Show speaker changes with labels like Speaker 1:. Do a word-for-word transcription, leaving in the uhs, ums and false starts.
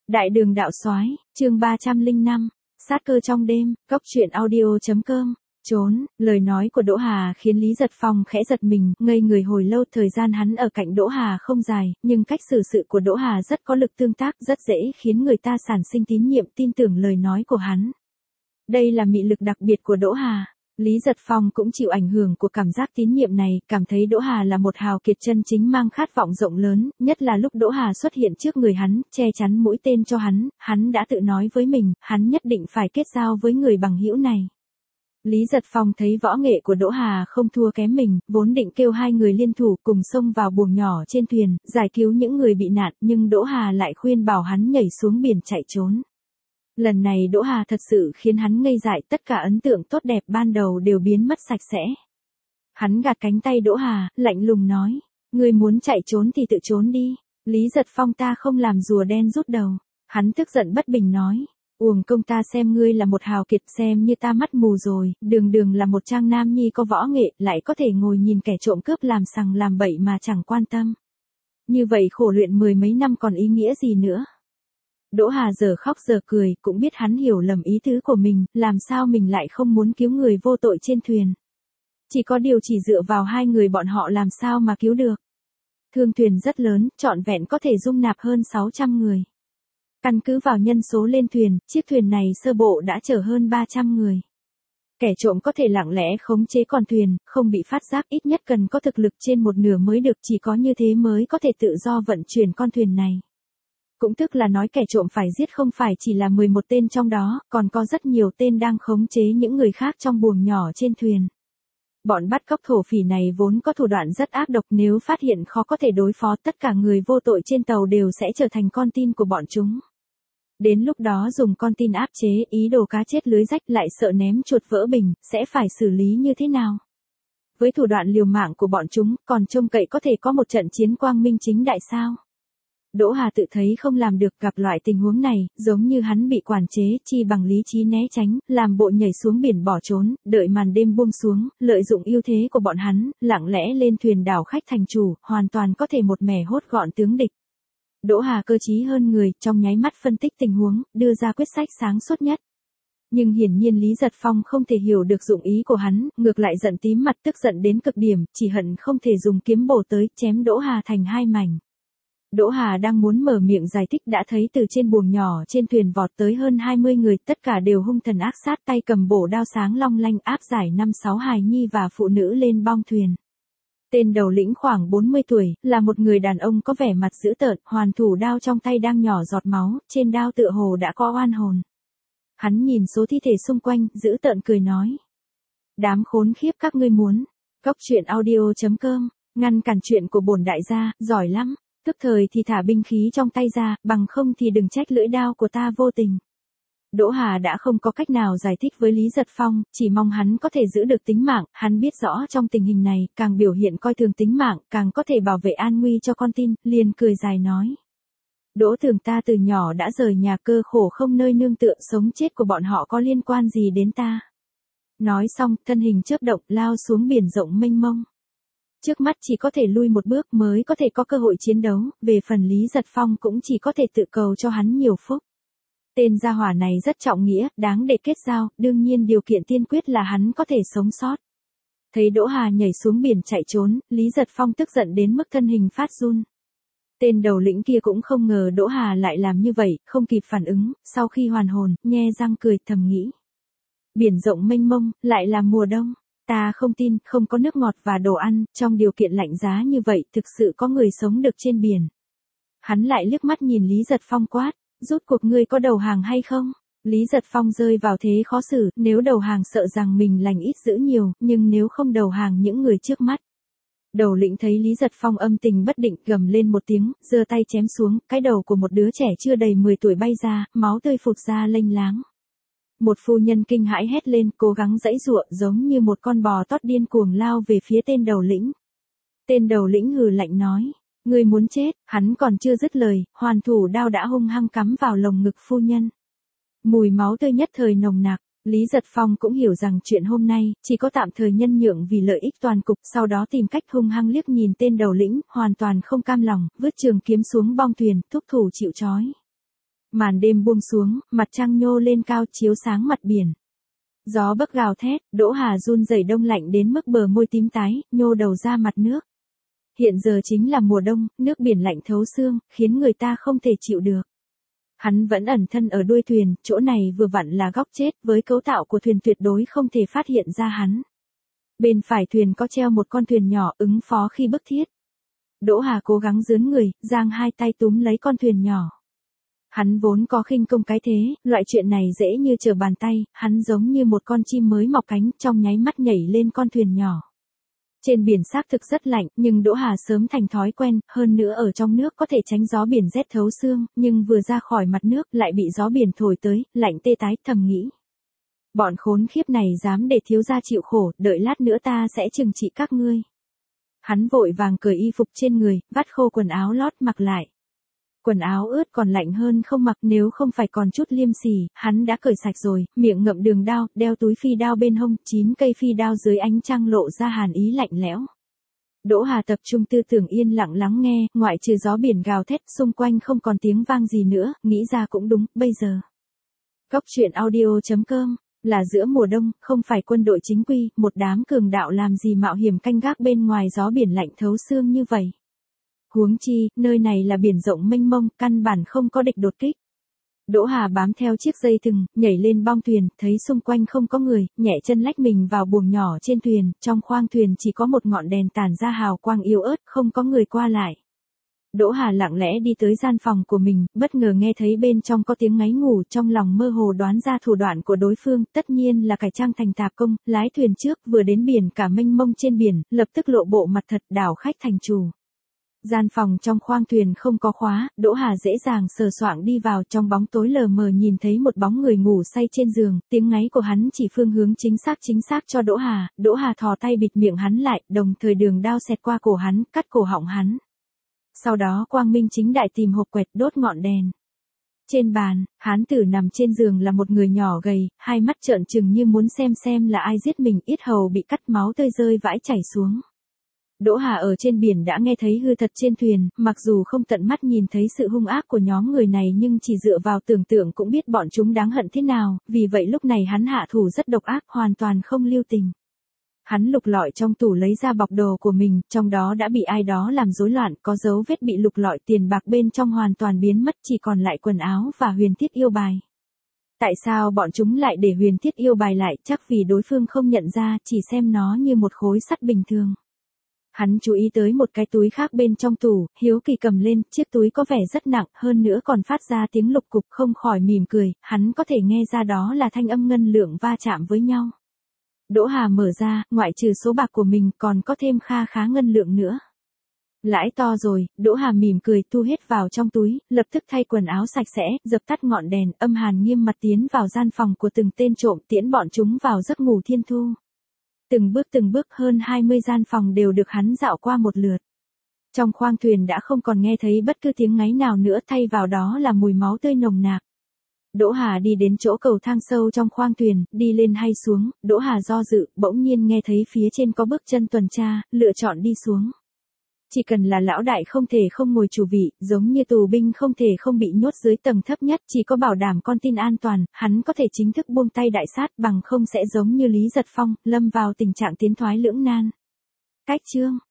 Speaker 1: Đại đường đạo soái, chương ba trăm lẻ năm, sát cơ trong đêm, cốc truyện audio.com, trốn, lời nói của Đỗ Hà khiến Lý Giật Phong khẽ giật mình, ngây người hồi lâu. Thời gian hắn ở cạnh Đỗ Hà không dài, nhưng cách xử sự của Đỗ Hà rất có lực tương tác, rất dễ khiến người ta sản sinh tín nhiệm, tin tưởng lời nói của hắn. Đây là mị lực đặc biệt của Đỗ Hà. Lý Giật Phong cũng chịu ảnh hưởng của cảm giác tín nhiệm này, cảm thấy Đỗ Hà là một hào kiệt chân chính mang khát vọng rộng lớn, nhất là lúc Đỗ Hà xuất hiện trước người hắn, che chắn mũi tên cho hắn, hắn đã tự nói với mình, hắn nhất định phải kết giao với người bằng hữu này. Lý Giật Phong thấy võ nghệ của Đỗ Hà không thua kém mình, vốn định kêu hai người liên thủ cùng xông vào buồng nhỏ trên thuyền, giải cứu những người bị nạn, nhưng Đỗ Hà lại khuyên bảo hắn nhảy xuống biển chạy trốn. Lần này Đỗ Hà thật sự khiến hắn ngây dại, tất cả ấn tượng tốt đẹp ban đầu đều biến mất sạch sẽ. Hắn gạt cánh tay Đỗ Hà, lạnh lùng nói, ngươi muốn chạy trốn thì tự trốn đi. Lý Giật Phong, ta không làm rùa đen rút đầu. Hắn tức giận bất bình nói, uổng công ta xem ngươi là một hào kiệt, xem như ta mắt mù rồi, đường đường là một trang nam nhi có võ nghệ, lại có thể ngồi nhìn kẻ trộm cướp làm sằng làm bậy mà chẳng quan tâm. Như vậy khổ luyện mười mấy năm còn ý nghĩa gì nữa? Đỗ Hà giờ khóc giờ cười, cũng biết hắn hiểu lầm ý tứ của mình, làm sao mình lại không muốn cứu người vô tội trên thuyền. Chỉ có điều chỉ dựa vào hai người bọn họ làm sao mà cứu được. Thương thuyền rất lớn, trọn vẹn có thể dung nạp hơn sáu trăm người. Căn cứ vào nhân số lên thuyền, chiếc thuyền này sơ bộ đã chở hơn ba trăm người. Kẻ trộm có thể lặng lẽ khống chế con thuyền, không bị phát giác, ít nhất cần có thực lực trên một nửa mới được, chỉ có như thế mới có thể tự do vận chuyển con thuyền này. Cũng tức là nói kẻ trộm phải giết không phải chỉ là mười một tên trong đó, còn có rất nhiều tên đang khống chế những người khác trong buồng nhỏ trên thuyền. Bọn bắt cóc thổ phỉ này vốn có thủ đoạn rất ác độc, nếu phát hiện khó có thể đối phó, tất cả người vô tội trên tàu đều sẽ trở thành con tin của bọn chúng. Đến lúc đó dùng con tin áp chế, ý đồ cá chết lưới rách, lại sợ ném chuột vỡ bình, sẽ phải xử lý như thế nào? Với thủ đoạn liều mạng của bọn chúng, còn trông cậy có thể có một trận chiến quang minh chính đại sao? Đỗ Hà tự thấy không làm được, gặp loại tình huống này, giống như hắn bị quản chế, chi bằng lý trí né tránh, làm bộ nhảy xuống biển bỏ trốn, đợi màn đêm buông xuống, lợi dụng ưu thế của bọn hắn, lặng lẽ lên thuyền đảo khách thành chủ, hoàn toàn có thể một mẻ hốt gọn tướng địch. Đỗ Hà cơ trí hơn người, trong nháy mắt phân tích tình huống, đưa ra quyết sách sáng suốt nhất. Nhưng hiển nhiên Lý Giật Phong không thể hiểu được dụng ý của hắn, ngược lại giận tím mặt, tức giận đến cực điểm, chỉ hận không thể dùng kiếm bổ tới, chém Đỗ Hà thành hai mảnh. Đỗ Hà đang muốn mở miệng giải thích đã thấy từ trên buồng nhỏ trên thuyền vọt tới hơn hai mươi người, tất cả đều hung thần ác sát, tay cầm bổ đao sáng long lanh, áp giải năm sáu hài nhi và phụ nữ lên bong thuyền. Tên đầu lĩnh khoảng bốn mươi tuổi, là một người đàn ông có vẻ mặt dữ tợn, hoàn thủ đao trong tay đang nhỏ giọt máu, trên đao tựa hồ đã có oan hồn. Hắn nhìn số thi thể xung quanh, dữ tợn cười nói, đám khốn khiếp, các ngươi muốn cốc truyện audio.com, ngăn cản chuyện của bổn đại gia, giỏi lắm. Tức thời thì thả binh khí trong tay ra, bằng không thì đừng trách lưỡi đao của ta vô tình. Đỗ Hà đã không có cách nào giải thích với Lý Giật Phong, chỉ mong hắn có thể giữ được tính mạng, hắn biết rõ trong tình hình này, càng biểu hiện coi thường tính mạng, càng có thể bảo vệ an nguy cho con tin, liền cười dài nói. Đỗ Thường, ta từ nhỏ đã rời nhà, cơ khổ không nơi nương tựa, sống chết của bọn họ có liên quan gì đến ta. Nói xong, thân hình chớp động, lao xuống biển rộng mênh mông. Trước mắt chỉ có thể lui một bước mới có thể có cơ hội chiến đấu, về phần Lý Giật Phong cũng chỉ có thể tự cầu cho hắn nhiều phúc. Tên gia hỏa này rất trọng nghĩa, đáng để kết giao, đương nhiên điều kiện tiên quyết là hắn có thể sống sót. Thấy Đỗ Hà nhảy xuống biển chạy trốn, Lý Giật Phong tức giận đến mức thân hình phát run. Tên đầu lĩnh kia cũng không ngờ Đỗ Hà lại làm như vậy, không kịp phản ứng, sau khi hoàn hồn, nhe răng cười, thầm nghĩ. Biển rộng mênh mông, lại là mùa đông. Ta không tin, không có nước ngọt và đồ ăn, trong điều kiện lạnh giá như vậy, thực sự có người sống được trên biển. Hắn lại liếc mắt nhìn Lý Giật Phong quát, rút cuộc ngươi có đầu hàng hay không? Lý Giật Phong rơi vào thế khó xử, nếu đầu hàng sợ rằng mình lành ít dữ nhiều, nhưng nếu không đầu hàng những người trước mắt. Đầu lĩnh thấy Lý Giật Phong âm tình bất định, gầm lên một tiếng, giơ tay chém xuống, cái đầu của một đứa trẻ chưa đầy mười tuổi bay ra, máu tươi phụt ra lênh láng. Một phu nhân kinh hãi hét lên, cố gắng giãy giụa, giống như một con bò tót điên cuồng lao về phía tên đầu lĩnh. Tên đầu lĩnh hừ lạnh nói, ngươi muốn chết, hắn còn chưa dứt lời, hoàn thủ đao đã hung hăng cắm vào lồng ngực phu nhân. Mùi máu tươi nhất thời nồng nặc, Lý Giật Phong cũng hiểu rằng chuyện hôm nay, chỉ có tạm thời nhân nhượng vì lợi ích toàn cục, sau đó tìm cách hung hăng liếc nhìn tên đầu lĩnh, hoàn toàn không cam lòng, vứt trường kiếm xuống bong thuyền, thúc thủ chịu trói. Màn đêm buông xuống, mặt trăng nhô lên cao chiếu sáng mặt biển. Gió bấc gào thét, Đỗ Hà run rẩy đông lạnh đến mức bờ môi tím tái, nhô đầu ra mặt nước. Hiện giờ chính là mùa đông, nước biển lạnh thấu xương, khiến người ta không thể chịu được. Hắn vẫn ẩn thân ở đuôi thuyền, chỗ này vừa vặn là góc chết, với cấu tạo của thuyền tuyệt đối không thể phát hiện ra hắn. Bên phải thuyền có treo một con thuyền nhỏ ứng phó khi bức thiết. Đỗ Hà cố gắng dướn người, giang hai tay túm lấy con thuyền nhỏ. Hắn vốn có khinh công cái thế, loại chuyện này dễ như trở bàn tay, hắn giống như một con chim mới mọc cánh, trong nháy mắt nhảy lên con thuyền nhỏ. Trên biển xác thực rất lạnh, nhưng Đỗ Hà sớm thành thói quen, hơn nữa ở trong nước có thể tránh gió biển rét thấu xương, nhưng vừa ra khỏi mặt nước lại bị gió biển thổi tới, lạnh tê tái, thầm nghĩ. Bọn khốn khiếp này dám để thiếu gia chịu khổ, đợi lát nữa ta sẽ trừng trị các ngươi. Hắn vội vàng cởi y phục trên người, vắt khô quần áo lót mặc lại. Quần áo ướt còn lạnh hơn không mặc, nếu không phải còn chút liêm sỉ, hắn đã cởi sạch rồi, miệng ngậm đường đao, đeo túi phi đao bên hông, chín cây phi đao dưới ánh trăng lộ ra hàn ý lạnh lẽo. Đỗ Hà tập trung tư tưởng yên lặng lắng nghe, ngoại trừ gió biển gào thét, xung quanh không còn tiếng vang gì nữa, nghĩ ra cũng đúng, bây giờ. Cốc truyện audio chấm com, là giữa mùa đông, không phải quân đội chính quy, một đám cường đạo làm gì mạo hiểm canh gác bên ngoài gió biển lạnh thấu xương như vậy. Huống chi, nơi này là biển rộng mênh mông, căn bản không có địch đột kích. Đỗ Hà bám theo chiếc dây thừng, nhảy lên bong thuyền, thấy xung quanh không có người, nhẹ chân lách mình vào buồng nhỏ trên thuyền, trong khoang thuyền chỉ có một ngọn đèn tản ra hào quang yếu ớt, không có người qua lại. Đỗ Hà lặng lẽ đi tới gian phòng của mình, bất ngờ nghe thấy bên trong có tiếng ngáy ngủ, trong lòng mơ hồ đoán ra thủ đoạn của đối phương, tất nhiên là cải trang thành tạp công, lái thuyền trước, vừa đến biển cả mênh mông trên biển, lập tức lộ bộ mặt thật, đảo khách thành chủ. Gian phòng trong khoang thuyền không có khóa, Đỗ Hà dễ dàng sờ soạng đi vào, trong bóng tối lờ mờ nhìn thấy một bóng người ngủ say trên giường, tiếng ngáy của hắn chỉ phương hướng chính xác chính xác cho Đỗ Hà, Đỗ Hà thò tay bịt miệng hắn lại, đồng thời đường đao xẹt qua cổ hắn, cắt cổ họng hắn. Sau đó quang minh chính đại tìm hộp quẹt đốt ngọn đèn. Trên bàn, hán tử nằm trên giường là một người nhỏ gầy, hai mắt trợn trừng như muốn xem xem là ai giết mình, yết hầu bị cắt máu tươi rơi vãi chảy xuống. Đỗ Hà ở trên biển đã nghe thấy hư thật trên thuyền, mặc dù không tận mắt nhìn thấy sự hung ác của nhóm người này nhưng chỉ dựa vào tưởng tượng cũng biết bọn chúng đáng hận thế nào, vì vậy lúc này hắn hạ thủ rất độc ác, hoàn toàn không lưu tình. Hắn lục lọi trong tủ lấy ra bọc đồ của mình, trong đó đã bị ai đó làm rối loạn, có dấu vết bị lục lọi, tiền bạc bên trong hoàn toàn biến mất, chỉ còn lại quần áo và huyền thiết yêu bài. Tại sao bọn chúng lại để huyền thiết yêu bài lại, chắc vì đối phương không nhận ra, chỉ xem nó như một khối sắt bình thường. Hắn chú ý tới một cái túi khác bên trong tủ, hiếu kỳ cầm lên, chiếc túi có vẻ rất nặng, hơn nữa còn phát ra tiếng lục cục, không khỏi mỉm cười, hắn có thể nghe ra đó là thanh âm ngân lượng va chạm với nhau. Đỗ Hà mở ra, ngoại trừ số bạc của mình còn có thêm kha khá ngân lượng nữa. Lãi to rồi, Đỗ Hà mỉm cười thu hết vào trong túi, lập tức thay quần áo sạch sẽ, dập tắt ngọn đèn, âm hàn nghiêm mặt tiến vào gian phòng của từng tên trộm, tiễn bọn chúng vào giấc ngủ thiên thu. Từng bước từng bước hơn hai mươi gian phòng đều được hắn dạo qua một lượt. Trong khoang thuyền đã không còn nghe thấy bất cứ tiếng ngáy nào nữa, thay vào đó là mùi máu tươi nồng nặc. Đỗ Hà đi đến chỗ cầu thang sâu trong khoang thuyền, đi lên hay xuống, Đỗ Hà do dự, bỗng nhiên nghe thấy phía trên có bước chân tuần tra, lựa chọn đi xuống. Chỉ cần là lão đại không thể không ngồi chủ vị, giống như tù binh không thể không bị nhốt dưới tầng thấp nhất, chỉ có bảo đảm con tin an toàn, hắn có thể chính thức buông tay đại sát, bằng không sẽ giống như Lý Giật Phong, lâm vào tình trạng tiến thoái lưỡng nan. Cách chương